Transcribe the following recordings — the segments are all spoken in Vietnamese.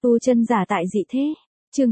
Tu chân giả tại dị thế. Chương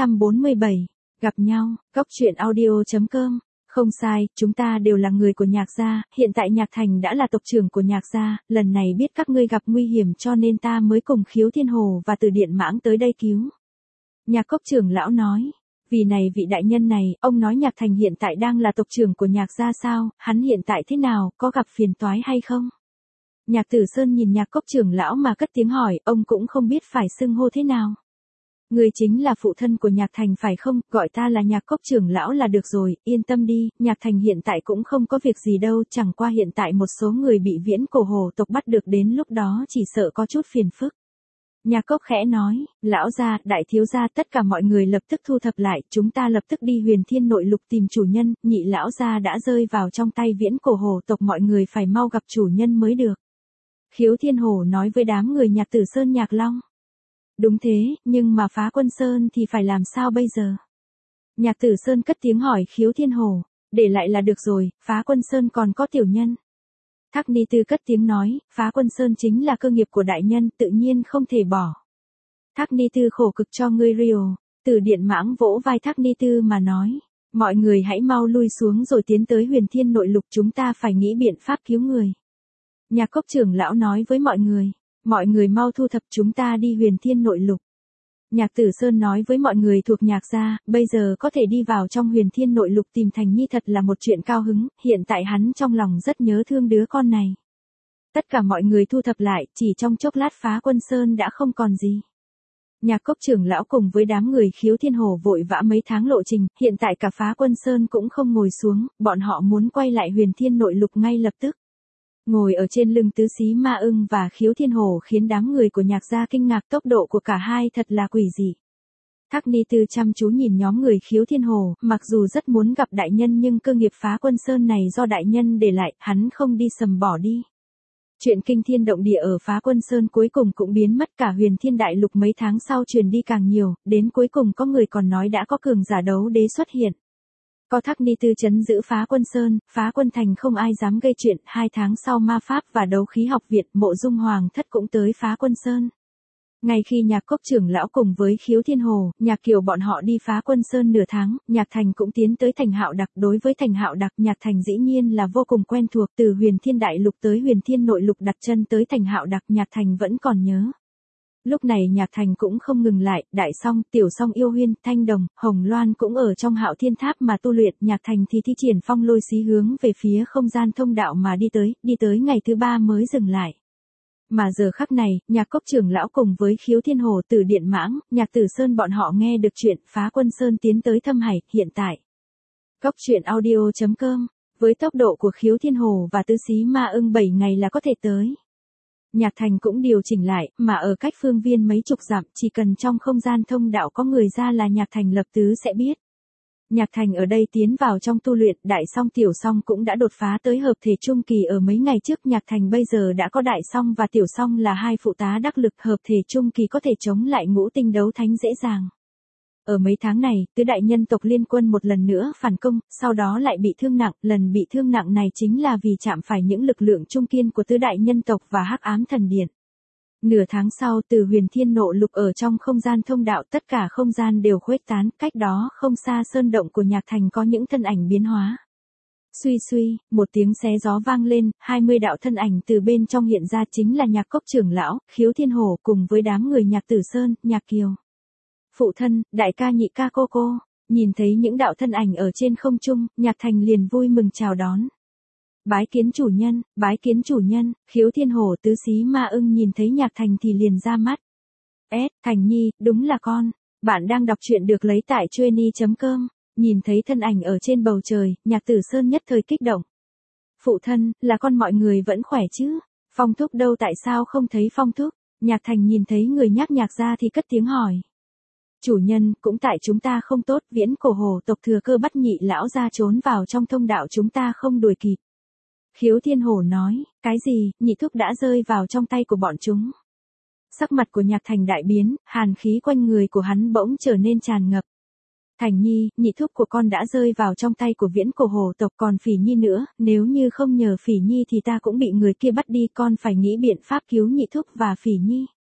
947. Gặp nhau. Góc truyện audio.com. Không sai, chúng ta đều là người của Nhạc gia, hiện tại Nhạc Thành đã là tộc trưởng của Nhạc gia, lần này biết các ngươi gặp nguy hiểm cho nên ta mới cùng Khiếu Thiên Hồ và Từ Điện Mãng tới đây cứu. Nhạc Cốc trưởng lão nói, vì này vị đại nhân này, ông nói Nhạc Thành hiện tại đang là tộc trưởng của Nhạc gia sao, hắn hiện tại thế nào, có gặp phiền toái hay không? Nhạc Tử Sơn nhìn Nhạc Cốc trưởng lão mà cất tiếng hỏi, ông cũng không biết phải xưng hô thế nào. Người chính là phụ thân của Nhạc Thành phải không, gọi ta là Nhạc Cốc trưởng lão là được rồi, yên tâm đi, Nhạc Thành hiện tại cũng không có việc gì đâu, chẳng qua hiện tại một số người bị Viễn Cổ Hồ tộc bắt được đến lúc đó chỉ sợ có chút phiền phức. Nhạc Cốc khẽ nói, lão gia, đại thiếu gia tất cả mọi người lập tức thu thập lại, chúng ta lập tức đi Huyền Thiên Nội Lục tìm chủ nhân, nhị lão gia đã rơi vào trong tay Viễn Cổ Hồ tộc, mọi người phải mau gặp chủ nhân mới được. Khiếu Thiên Hồ nói với đám người Nhạc Tử Sơn Nhạc Long. Đúng thế, nhưng mà Phá Quân Sơn thì phải làm sao bây giờ? Nhạc Tử Sơn cất tiếng hỏi Khiếu Thiên Hồ, để lại là được rồi, Phá Quân Sơn còn có tiểu nhân. Thác Ni Tư cất tiếng nói, Phá Quân Sơn chính là cơ nghiệp của đại nhân, tự nhiên không thể bỏ. Thác Ni Tư khổ cực cho ngươi Rio. Từ Điện Mãng vỗ vai Thác Ni Tư mà nói, mọi người hãy mau lui xuống rồi tiến tới Huyền Thiên Nội Lục, chúng ta phải nghĩ biện pháp cứu người. Nhạc Cốc trưởng lão nói với mọi người mau thu thập, chúng ta đi Huyền Thiên Nội Lục. Nhạc Tử Sơn nói với mọi người thuộc Nhạc gia, bây giờ có thể đi vào trong Huyền Thiên Nội Lục tìm Thành Nhi thật là một chuyện cao hứng, hiện tại hắn trong lòng rất nhớ thương đứa con này. Tất cả mọi người thu thập lại, chỉ trong chốc lát Phá Quân Sơn đã không còn gì. Nhạc Cốc trưởng lão cùng với đám người Khiếu Thiên Hồ vội vã mấy tháng lộ trình, hiện tại cả Phá Quân Sơn cũng không ngồi xuống, bọn họ muốn quay lại Huyền Thiên Nội Lục ngay lập tức. Ngồi ở trên lưng Tứ Xí Ma Ưng và Khiếu Thiên Hồ khiến đám người của Nhạc gia kinh ngạc, tốc độ của cả hai thật là quỷ dị. Thác Ni Tư chăm chú nhìn nhóm người Khiếu Thiên Hồ, mặc dù rất muốn gặp đại nhân nhưng cơ nghiệp Phá Quân Sơn này do đại nhân để lại, hắn không đi sầm bỏ đi. Chuyện kinh thiên động địa ở Phá Quân Sơn cuối cùng cũng biến mất, cả Huyền Thiên Đại Lục mấy tháng sau truyền đi càng nhiều, đến cuối cùng có người còn nói đã có cường giả đấu đế xuất hiện. Có Thác Ni Tư trấn giữ Phá Quân Sơn, Phá Quân Thành không ai dám gây chuyện, 2 tháng sau Ma Pháp và Đấu Khí học viện, Mộ Dung Hoàng Thất cũng tới Phá Quân Sơn. Ngay khi Nhạc Cốc trưởng lão cùng với Khiếu Thiên Hồ, Nhạc Kiều bọn họ đi Phá Quân Sơn nửa tháng, Nhạc Thành cũng tiến tới Thành Hạo Đặc, đối với Thành Hạo Đặc Nhạc Thành dĩ nhiên là vô cùng quen thuộc, từ Huyền Thiên Đại Lục tới Huyền Thiên Nội Lục đặt chân tới Thành Hạo Đặc Nhạc Thành vẫn còn nhớ. Lúc này Nhạc Thành cũng không ngừng lại, Đại Song, Tiểu Song Yêu Huyên, Thanh Đồng, Hồng Loan cũng ở trong Hạo Thiên Tháp mà tu luyện, Nhạc Thành thì thi triển Phong Lôi Xí hướng về phía không gian thông đạo mà đi tới ngày thứ 3 mới dừng lại. Mà giờ khắc này, Nhạc Cốc trưởng lão cùng với Khiếu Thiên Hồ, Từ Điện Mãng, Nhạc Tử Sơn bọn họ nghe được chuyện Phá Quân Sơn tiến tới Thâm Hải, hiện tại. Góc truyện audio.com, với tốc độ của Khiếu Thiên Hồ và Tứ Xí Ma Ưng 7 ngày là có thể tới. Nhạc Thành cũng điều chỉnh lại, mà ở cách phương viên mấy chục dặm, chỉ cần trong không gian thông đạo có người ra là Nhạc Thành lập tức sẽ biết. Nhạc Thành ở đây tiến vào trong tu luyện, Đại Song Tiểu Song cũng đã đột phá tới hợp thể trung kỳ ở mấy ngày trước, Nhạc Thành bây giờ đã có Đại Song và Tiểu Song là hai phụ tá đắc lực, hợp thể trung kỳ có thể chống lại ngũ tinh đấu thánh dễ dàng. Ở mấy tháng này, tứ đại nhân tộc liên quân một lần nữa phản công, sau đó lại bị thương nặng, lần bị thương nặng này chính là vì chạm phải những lực lượng trung kiên của tứ đại nhân tộc và Hắc Ám Thần Điện. Nửa tháng sau, từ Huyền Thiên Nội Lục ở trong không gian thông đạo, tất cả không gian đều khuếch tán, cách đó không xa sơn động của Nhạc Thành có những thân ảnh biến hóa. Suy suy, một tiếng xé gió vang lên, 20 đạo thân ảnh từ bên trong hiện ra, chính là Nhạc Cốc trưởng lão, Khiếu Thiên Hồ cùng với đám người Nhạc Tử Sơn, Nhạc Kiều. Phụ thân, đại ca nhị ca cô, nhìn thấy những đạo thân ảnh ở trên không trung, Nhạc Thành liền vui mừng chào đón. Bái kiến chủ nhân, Khiếu Thiên Hồ Tứ Xí Ma Ưng nhìn thấy Nhạc Thành thì liền ra mắt. Thành Nhi, đúng là con, bạn đang đọc truyện được lấy tại Chueny.com, nhìn thấy thân ảnh ở trên bầu trời, Nhạc Tử Sơn nhất thời kích động. Phụ thân, là con mọi người vẫn khỏe chứ, Phong Thúc đâu, tại sao không thấy Phong Thúc? Nhạc Thành nhìn thấy người nhắc Nhạc ra thì cất tiếng hỏi. Chủ nhân, cũng tại chúng ta không tốt, Viễn Cổ Hồ tộc thừa cơ bắt nhị lão ra trốn vào trong thông đạo, chúng ta không đuổi kịp. Khiếu Thiên Hồ nói, cái gì, nhị thúc đã rơi vào trong tay của bọn chúng. Sắc mặt của Nhạc Thành đại biến, hàn khí quanh người của hắn bỗng trở nên tràn ngập. Thành Nhi, nhị thúc của con đã rơi vào trong tay của Viễn Cổ Hồ tộc, còn Phỉ Nhi nữa, nếu như không nhờ Phỉ Nhi thì ta cũng bị người kia bắt đi, con phải nghĩ biện pháp cứu nhị thúc và Phỉ Nhi.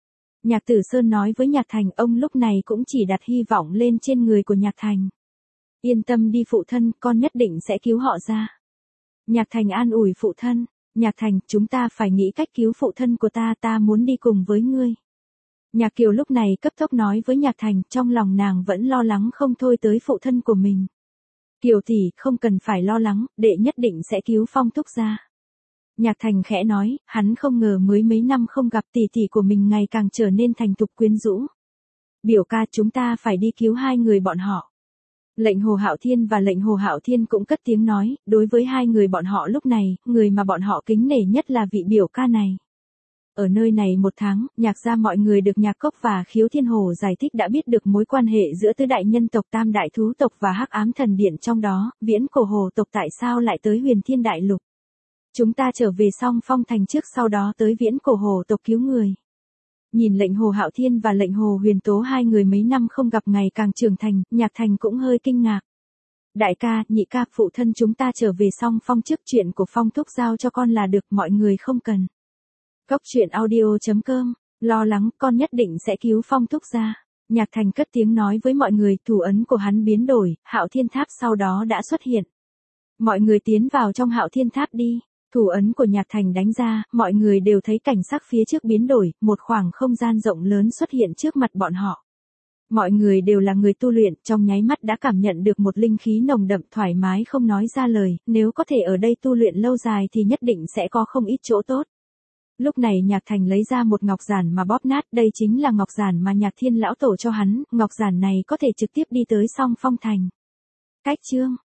Nhạc Tử Sơn nói với Nhạc Thành, ông lúc này cũng chỉ đặt hy vọng lên trên người của Nhạc Thành. Yên tâm đi phụ thân, con nhất định sẽ cứu họ ra. Nhạc Thành an ủi phụ thân, Nhạc Thành, chúng ta phải nghĩ cách cứu phụ thân của ta muốn đi cùng với ngươi. Nhạc Kiều lúc này cấp tốc nói với Nhạc Thành, trong lòng nàng vẫn lo lắng không thôi tới phụ thân của mình. Kiều tỷ, không cần phải lo lắng, đệ nhất định sẽ cứu Phong thúc ra. Nhạc Thành khẽ nói, hắn không ngờ mới mấy năm không gặp tỷ tỷ của mình ngày càng trở nên thành thục quyến rũ. Biểu ca, chúng ta phải đi cứu hai người bọn họ. Lệnh Hồ Hạo Thiên và Lệnh Hồ Hạo Thiên cũng cất tiếng nói, đối với hai người bọn họ lúc này, người mà bọn họ kính nể nhất là vị biểu ca này. Ở nơi này một tháng, Nhạc gia mọi người được Nhạc Cốc và Khiếu Thiên Hồ giải thích đã biết được mối quan hệ giữa tứ đại nhân tộc, tam đại thú tộc và Hắc Ám Thần Điện, trong đó, Viễn Cổ Hồ tộc tại sao lại tới Huyền Thiên Đại Lục. Chúng ta trở về Song Phong Thành trước, sau đó tới Viễn Cổ Hồ tộc cứu người. Nhìn Lệnh Hồ Hạo Thiên và Lệnh Hồ Huyền Tố hai người mấy năm không gặp ngày càng trưởng thành, Nhạc Thành cũng hơi kinh ngạc. Đại ca, nhị ca, phụ thân chúng ta trở về Song Phong trước, chuyện của Phong thúc giao cho con là được, mọi người không cần. Cốc truyện audio.com, lo lắng, con nhất định sẽ cứu Phong thúc ra. Nhạc Thành cất tiếng nói với mọi người, thủ ấn của hắn biến đổi, Hạo Thiên Tháp sau đó đã xuất hiện. Mọi người tiến vào trong Hạo Thiên Tháp đi. Thủ ấn của Nhạc Thành đánh ra, mọi người đều thấy cảnh sắc phía trước biến đổi, một khoảng không gian rộng lớn xuất hiện trước mặt bọn họ. Mọi người đều là người tu luyện, trong nháy mắt đã cảm nhận được một linh khí nồng đậm thoải mái không nói ra lời, nếu có thể ở đây tu luyện lâu dài thì nhất định sẽ có không ít chỗ tốt. Lúc này Nhạc Thành lấy ra một ngọc giản mà bóp nát, đây chính là ngọc giản mà Nhạc Thiên lão tổ cho hắn, ngọc giản này có thể trực tiếp đi tới Song Phong Thành. Cách chương